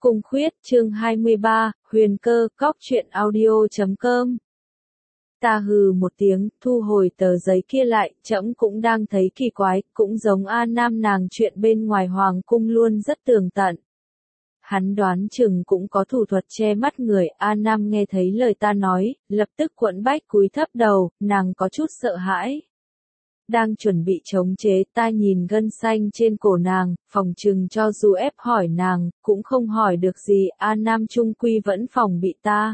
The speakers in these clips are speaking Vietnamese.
Cung Khuyết, chương 23, Huyền Cơ, Cóc truyện audio.com. Ta hừ một tiếng, thu hồi tờ giấy kia lại, trẫm cũng đang thấy kỳ quái, cũng giống A Nam nàng chuyện bên ngoài hoàng cung luôn rất tường tận. Hắn đoán chừng cũng có thủ thuật che mắt người. A Nam nghe thấy lời ta nói, lập tức quẫn bách cúi thấp đầu, nàng có chút sợ hãi. Đang chuẩn bị chống chế, ta nhìn gân xanh trên cổ nàng, phòng chừng cho dù ép hỏi nàng, cũng không hỏi được gì. A Nam trung quy vẫn phòng bị ta.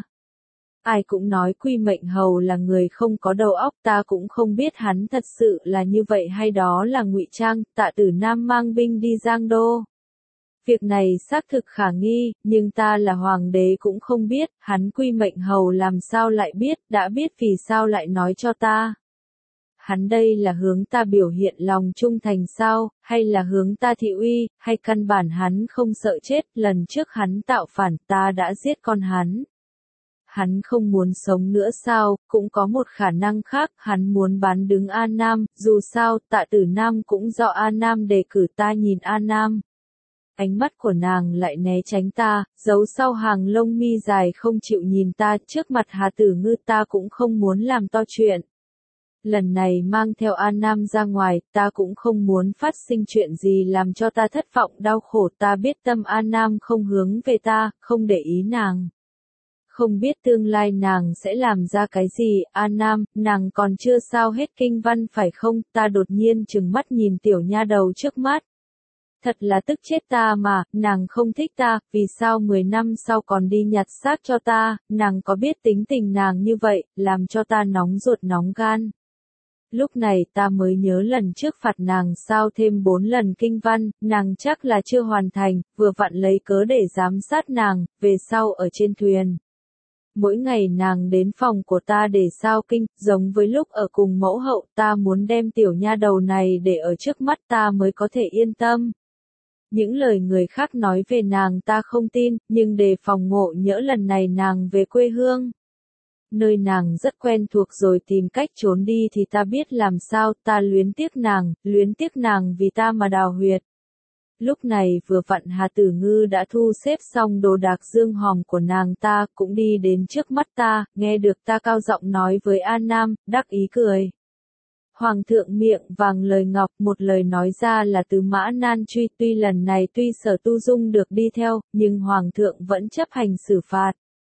Ai cũng nói Quy Mệnh Hầu là người không có đầu óc, ta cũng không biết hắn thật sự là như vậy hay đó là ngụy trang. Tạ Tử Nam mang binh đi Giang Đô. Việc này xác thực khả nghi, nhưng ta là hoàng đế cũng không biết, hắn Quy Mệnh Hầu làm sao lại biết, đã biết vì sao lại nói cho ta. Hắn đây là hướng ta biểu hiện lòng trung thành sao, hay là hướng ta thị uy, hay căn bản hắn không sợ chết, lần trước hắn tạo phản ta đã giết con hắn. Hắn không muốn sống nữa sao, cũng có một khả năng khác, hắn muốn bán đứng A Nam, dù sao Tạ Tử Nam cũng do A Nam đề cử. Ta nhìn A Nam. Ánh mắt của nàng lại né tránh ta, giấu sau hàng lông mi dài không chịu nhìn ta, trước mặt Hà Tử Ngư ta cũng không muốn làm to chuyện. Lần này mang theo A Nam ra ngoài, ta cũng không muốn phát sinh chuyện gì làm cho ta thất vọng đau khổ. Ta biết tâm A Nam không hướng về ta, không để ý nàng. Không biết tương lai nàng sẽ làm ra cái gì. A Nam, nàng còn chưa sao hết kinh văn phải không? Ta đột nhiên trừng mắt nhìn tiểu nha đầu trước mắt. Thật là tức chết ta mà, nàng không thích ta, vì sao 10 năm sau còn đi nhặt xác cho ta, nàng có biết tính tình nàng như vậy, làm cho ta nóng ruột nóng gan. Lúc này ta mới nhớ lần trước phạt nàng sao thêm 4 lần kinh văn, nàng chắc là chưa hoàn thành, vừa vặn lấy cớ để giám sát nàng, về sau ở trên thuyền. Mỗi ngày nàng đến phòng của ta để sao kinh, giống với lúc ở cùng mẫu hậu. Ta muốn đem tiểu nha đầu này để ở trước mắt ta mới có thể yên tâm. Những lời người khác nói về nàng ta không tin, nhưng đề phòng ngộ nhỡ lần này nàng về quê hương. Nơi nàng rất quen thuộc rồi tìm cách trốn đi thì ta biết làm sao. Ta luyến tiếc nàng vì ta mà đào huyệt. Lúc này vừa vặn Hà Tử Ngư đã thu xếp xong đồ đạc dương hòm của nàng ta, cũng đi đến trước mắt ta, nghe được ta cao giọng nói với A Nam, đắc ý cười. Hoàng thượng miệng vàng lời ngọc, một lời nói ra là Tứ Mã Nan Truy. Tuy lần này Sở Tu Dung được đi theo, nhưng Hoàng thượng vẫn chấp hành xử phạt.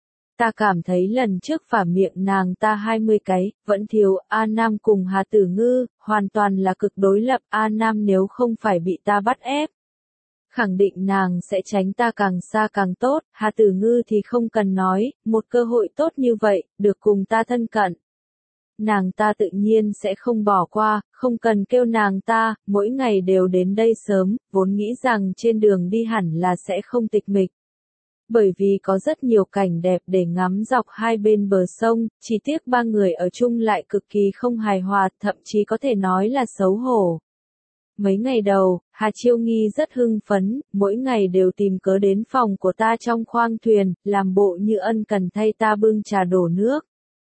Ta cảm thấy lần trước phả miệng nàng ta 20 cái, vẫn thiếu. A Nam cùng Hà Tử Ngư, hoàn toàn là cực đối lập. A Nam nếu không phải bị ta bắt ép, khẳng định nàng sẽ tránh ta càng xa càng tốt. Hà Tử Ngư thì không cần nói, một cơ hội tốt như vậy, được cùng ta thân cận. Nàng ta tự nhiên sẽ không bỏ qua, không cần kêu nàng ta, mỗi ngày đều đến đây sớm, vốn nghĩ rằng trên đường đi hẳn là sẽ không tịch mịch. Bởi vì có rất nhiều cảnh đẹp để ngắm dọc hai bên bờ sông, chỉ tiếc ba người ở chung lại cực kỳ không hài hòa, thậm chí có thể nói là xấu hổ. Mấy ngày đầu, Hà Chiêu Nghi rất hưng phấn, mỗi ngày đều tìm cớ đến phòng của ta trong khoang thuyền, làm bộ như ân cần thay ta bưng trà đổ nước.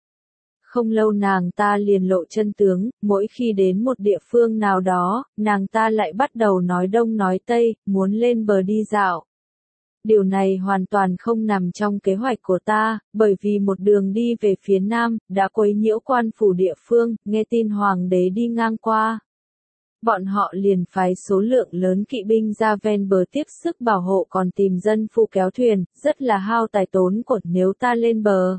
Không lâu nàng ta liền lộ chân tướng, mỗi khi đến một địa phương nào đó, nàng ta lại bắt đầu nói đông nói tây, muốn lên bờ đi dạo. Điều này hoàn toàn không nằm trong kế hoạch của ta, bởi vì một đường đi về phía nam, đã quấy nhiễu quan phủ địa phương, nghe tin hoàng đế đi ngang qua. Bọn họ liền phái số lượng lớn kỵ binh ra ven bờ tiếp sức bảo hộ, còn tìm dân phu kéo thuyền, rất là hao tài tốn của. Nếu ta lên bờ,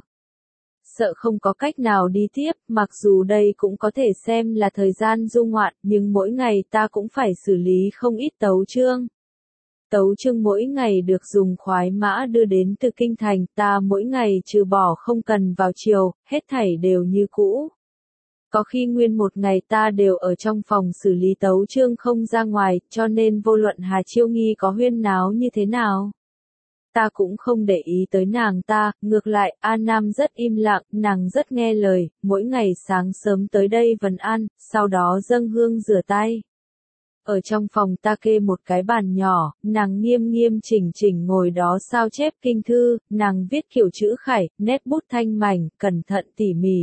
sợ không có cách nào đi tiếp, mặc dù đây cũng có thể xem là thời gian du ngoạn, nhưng mỗi ngày ta cũng phải xử lý không ít tấu chương. Tấu chương mỗi ngày được dùng khoái mã đưa đến từ kinh thành, ta mỗi ngày trừ bỏ không cần vào chiều, hết thảy đều như cũ. Có khi nguyên một ngày ta đều ở trong phòng xử lý tấu chương không ra ngoài, cho nên vô luận Hà Chiêu Nghi có huyên náo như thế nào, ta cũng không để ý tới nàng ta. Ngược lại, A Nam rất im lặng, nàng rất nghe lời, mỗi ngày sáng sớm tới đây vần ăn, sau đó dâng hương rửa tay. Ở trong phòng ta kê một cái bàn nhỏ, nàng nghiêm nghiêm chỉnh chỉnh ngồi đó sao chép kinh thư, nàng viết kiểu chữ khải, nét bút thanh mảnh, cẩn thận tỉ mỉ.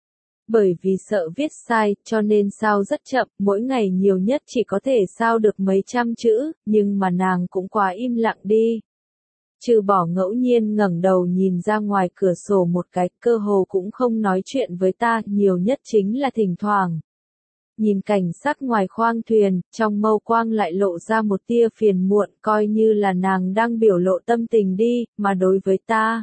Bởi vì sợ viết sai, cho nên sao rất chậm, mỗi ngày nhiều nhất chỉ có thể sao được mấy trăm chữ, nhưng mà nàng cũng quá im lặng đi. Trừ bỏ ngẫu nhiên ngẩng đầu nhìn ra ngoài cửa sổ một cái, cơ hồ cũng không nói chuyện với ta, nhiều nhất chính là thỉnh thoảng. Nhìn cảnh sắc ngoài khoang thuyền, trong mâu quang lại lộ ra một tia phiền muộn, coi như là nàng đang biểu lộ tâm tình đi, mà đối với ta.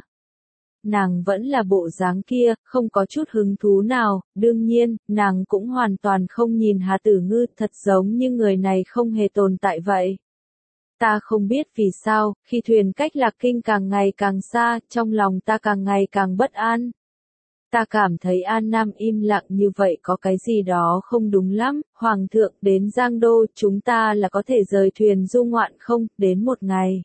Nàng vẫn là bộ dáng kia, không có chút hứng thú nào, đương nhiên, nàng cũng hoàn toàn không nhìn Hà Tử Ngư, thật giống như người này không hề tồn tại vậy. Ta không biết vì sao, khi thuyền cách Lạc Kinh càng ngày càng xa, trong lòng ta càng ngày càng bất an. Ta cảm thấy An Nam im lặng như vậy có cái gì đó không đúng lắm, Hoàng thượng đến Giang Đô, chúng ta là có thể rời thuyền du ngoạn không, đến một ngày.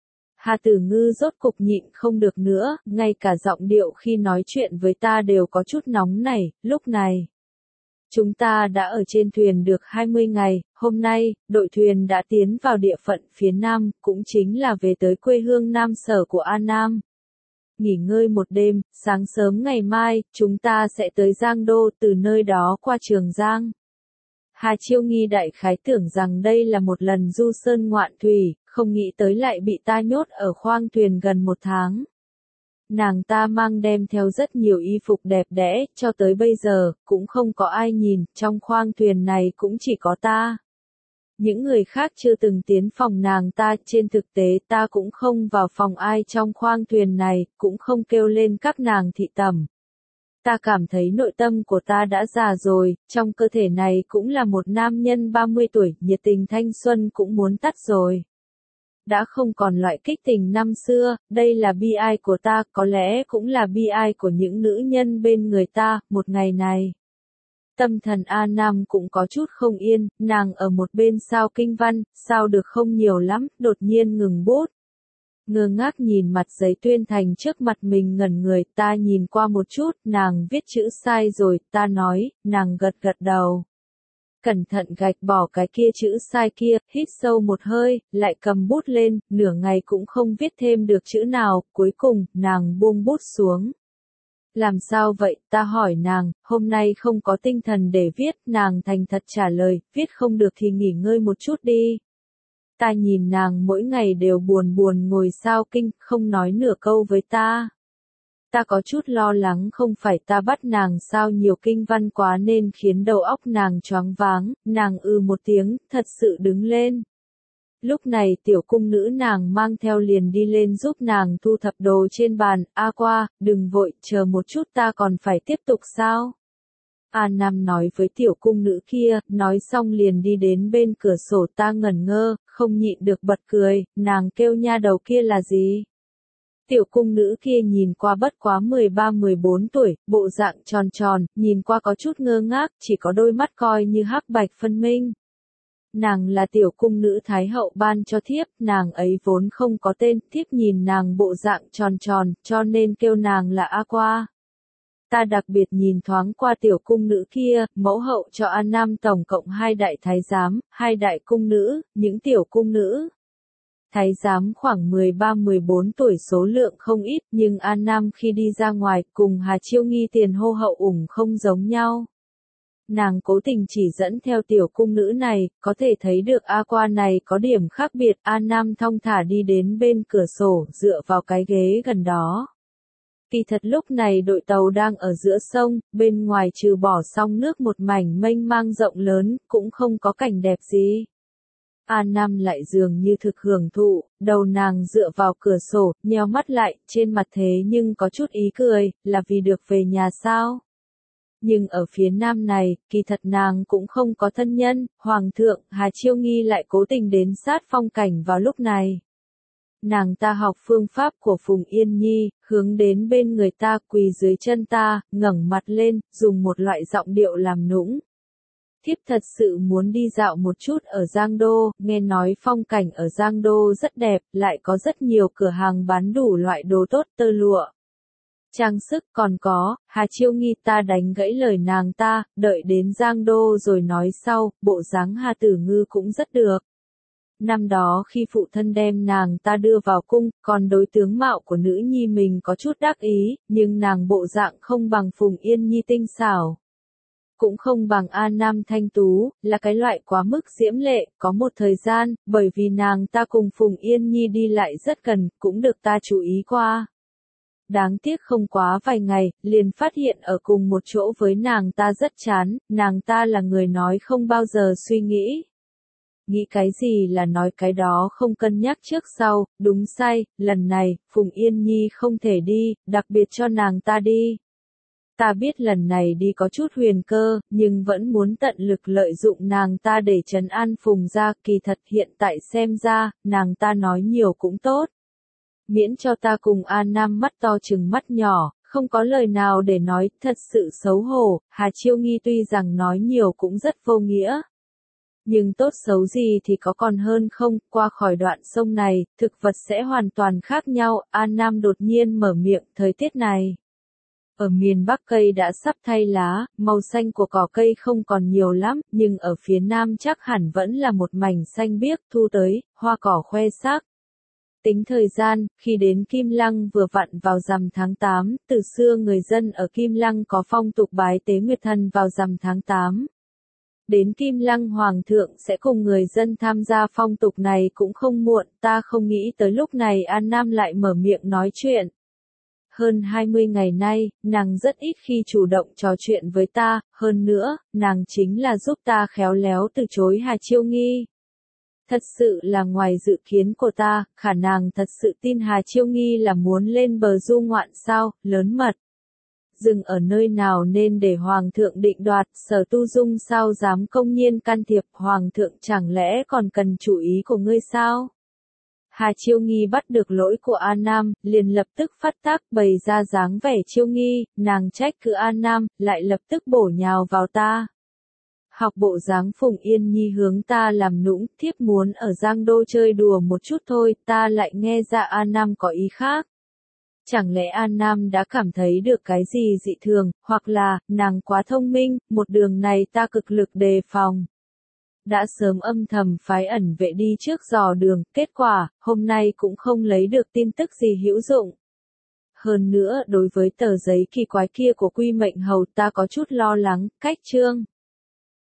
Hà Tử Ngư rốt cục nhịn không được nữa, ngay cả giọng điệu khi nói chuyện với ta đều có chút nóng nảy, lúc này. Chúng ta đã ở trên thuyền được 20 ngày, hôm nay, đội thuyền đã tiến vào địa phận phía Nam, cũng chính là về tới quê hương Nam Sở của An Nam. Nghỉ ngơi một đêm, sáng sớm ngày mai, chúng ta sẽ tới Giang Đô, từ nơi đó qua Trường Giang. Hà Chiêu Nghi đại khái tưởng rằng đây là một lần du sơn ngoạn thủy, không nghĩ tới lại bị ta nhốt ở khoang thuyền gần một tháng. Nàng ta mang đem theo rất nhiều y phục đẹp đẽ, cho tới bây giờ, cũng không có ai nhìn, trong khoang thuyền này cũng chỉ có ta. Những người khác chưa từng tiến phòng nàng ta, trên thực tế ta cũng không vào phòng ai trong khoang thuyền này, cũng không kêu lên các nàng thị tẩm. Ta cảm thấy nội tâm của ta đã già rồi, trong cơ thể này cũng là một nam nhân 30 tuổi, nhiệt tình thanh xuân cũng muốn tắt rồi. Đã không còn loại kích tình năm xưa, đây là bi ai của ta, có lẽ cũng là bi ai của những nữ nhân bên người ta, một ngày này. Tâm thần A Nam cũng có chút không yên, nàng ở một bên sao kinh văn, sao được không nhiều lắm, đột nhiên ngừng bút. Ngơ ngác nhìn mặt giấy tuyên thành trước mặt mình ngẩn người, ta nhìn qua một chút, nàng viết chữ sai rồi, ta nói, nàng gật gật đầu. Cẩn thận gạch bỏ cái kia chữ sai kia, hít sâu một hơi, lại cầm bút lên, nửa ngày cũng không viết thêm được chữ nào, cuối cùng, nàng buông bút xuống. Làm sao vậy, ta hỏi nàng, hôm nay không có tinh thần để viết, nàng thành thật trả lời, viết không được thì nghỉ ngơi một chút đi. Ta nhìn nàng mỗi ngày đều buồn buồn ngồi sao kinh, không nói nửa câu với ta. Ta có chút lo lắng không phải ta bắt nàng sao nhiều kinh văn quá nên khiến đầu óc nàng choáng váng, nàng một tiếng, thật sự đứng lên. Lúc này tiểu cung nữ nàng mang theo liền đi lên giúp nàng thu thập đồ trên bàn, A Qua, đừng vội, chờ một chút ta còn phải tiếp tục sao? A Nam nói với tiểu cung nữ kia, nói xong liền đi đến bên cửa sổ ta ngẩn ngơ, không nhịn được bật cười, nàng kêu nha đầu kia là gì? Tiểu cung nữ kia nhìn qua bất quá 13-14 tuổi, bộ dạng tròn tròn, nhìn qua có chút ngơ ngác, chỉ có đôi mắt coi như hắc bạch phân minh. Nàng là tiểu cung nữ Thái hậu ban cho thiếp, nàng ấy vốn không có tên, thiếp nhìn nàng bộ dạng tròn tròn, cho nên kêu nàng là A Qua. Ta đặc biệt nhìn thoáng qua tiểu cung nữ kia, mẫu hậu cho An Nam tổng cộng 2 đại thái giám, 2 đại cung nữ, những tiểu cung nữ. Thái giám khoảng 13-14 tuổi số lượng không ít, nhưng An Nam khi đi ra ngoài cùng Hà Chiêu Nghi tiền hô hậu ủng không giống nhau. Nàng cố tình chỉ dẫn theo tiểu cung nữ này, có thể thấy được A Qua này có điểm khác biệt. An Nam thong thả đi đến bên cửa sổ, dựa vào cái ghế gần đó. Kỳ thật lúc này đội tàu đang ở giữa sông, bên ngoài trừ bỏ sóng nước một mảnh mênh mang rộng lớn, cũng không có cảnh đẹp gì. An Nam lại dường như thực hưởng thụ, đầu nàng dựa vào cửa sổ, nheo mắt lại, trên mặt thế nhưng có chút ý cười, là vì được về nhà sao? Nhưng ở phía Nam này, kỳ thật nàng cũng không có thân nhân, Hoàng thượng, Hà Chiêu Nghi lại cố tình đến sát phong cảnh vào lúc này. Nàng ta học phương pháp của Phùng Yên Nhi, hướng đến bên người ta quỳ dưới chân ta, ngẩng mặt lên, dùng một loại giọng điệu làm nũng. Thiếp thật sự muốn đi dạo một chút ở Giang Đô, nghe nói phong cảnh ở Giang Đô rất đẹp, lại có rất nhiều cửa hàng bán đủ loại đồ tốt tơ lụa. Trang sức còn có, Hà Chiêu Nghi ta đánh gãy lời nàng ta, đợi đến Giang Đô rồi nói sau, bộ dáng Hà Tử Ngư cũng rất được. Năm đó khi phụ thân đem nàng ta đưa vào cung, còn đối tướng mạo của nữ nhi mình có chút đắc ý, nhưng nàng bộ dạng không bằng Phùng Yên Nhi tinh xảo. cũng không bằng A Nam thanh tú, là cái loại quá mức diễm lệ, có một thời gian, bởi vì nàng ta cùng Phùng Yên Nhi đi lại rất gần, cũng được ta chú ý qua. Đáng tiếc không quá vài ngày, liền phát hiện ở cùng một chỗ với nàng ta rất chán, nàng ta là người nói không bao giờ suy nghĩ. Nghĩ cái gì là nói cái đó, không cân nhắc trước sau, đúng sai, lần này, Phùng Yên Nhi không thể đi, đặc biệt cho nàng ta đi. Ta biết lần này đi có chút huyền cơ, nhưng vẫn muốn tận lực lợi dụng nàng ta để trấn an Phùng gia, kỳ thật hiện tại xem ra, nàng ta nói nhiều cũng tốt. Miễn cho ta cùng A Nam mắt to chừng mắt nhỏ, không có lời nào để nói, thật sự xấu hổ, Hà Chiêu Nghi tuy rằng nói nhiều cũng rất vô nghĩa. Nhưng tốt xấu gì thì có còn hơn không, qua khỏi đoạn sông này, thực vật sẽ hoàn toàn khác nhau, A Nam đột nhiên mở miệng, thời tiết này. Ở miền Bắc cây đã sắp thay lá, màu xanh của cỏ cây không còn nhiều lắm, nhưng ở phía Nam chắc hẳn vẫn là một mảnh xanh biếc, thu tới, hoa cỏ khoe sắc. Tính thời gian, khi đến Kim Lăng vừa vặn vào rằm tháng 8, từ xưa người dân ở Kim Lăng có phong tục bái tế Nguyệt Thần vào rằm tháng 8. Đến Kim Lăng Hoàng thượng sẽ cùng người dân tham gia phong tục này cũng không muộn, ta không nghĩ tới lúc này An Nam lại mở miệng nói chuyện. Hơn 20 ngày nay, nàng rất ít khi chủ động trò chuyện với ta, hơn nữa, nàng chính là giúp ta khéo léo từ chối Hà Chiêu Nghi. Thật sự là ngoài dự kiến của ta, khả năng thật sự tin Hà Chiêu Nghi là muốn lên bờ du ngoạn sao, lớn mật. Dừng ở nơi nào nên để Hoàng thượng định đoạt, Sở Tu Dung sao dám công nhiên can thiệp, Hoàng thượng chẳng lẽ còn cần chủ ý của ngươi sao? Hà Chiêu Nghi bắt được lỗi của A Nam, liền lập tức phát tác bày ra dáng vẻ Chiêu Nghi, nàng trách cứ A Nam, lại lập tức bổ nhào vào ta. Học bộ dáng Phùng Yên Nhi hướng ta làm nũng, thiếp muốn ở Giang Đô chơi đùa một chút thôi, ta lại nghe ra A Nam có ý khác. Chẳng lẽ An Nam đã cảm thấy được cái gì dị thường, hoặc là, nàng quá thông minh, một đường này ta cực lực đề phòng. Đã sớm âm thầm phái ẩn vệ đi trước dò đường, kết quả, hôm nay cũng không lấy được tin tức gì hữu dụng. Hơn nữa, đối với tờ giấy kỳ quái kia của Quy Mệnh Hầu ta có chút lo lắng, cách chương.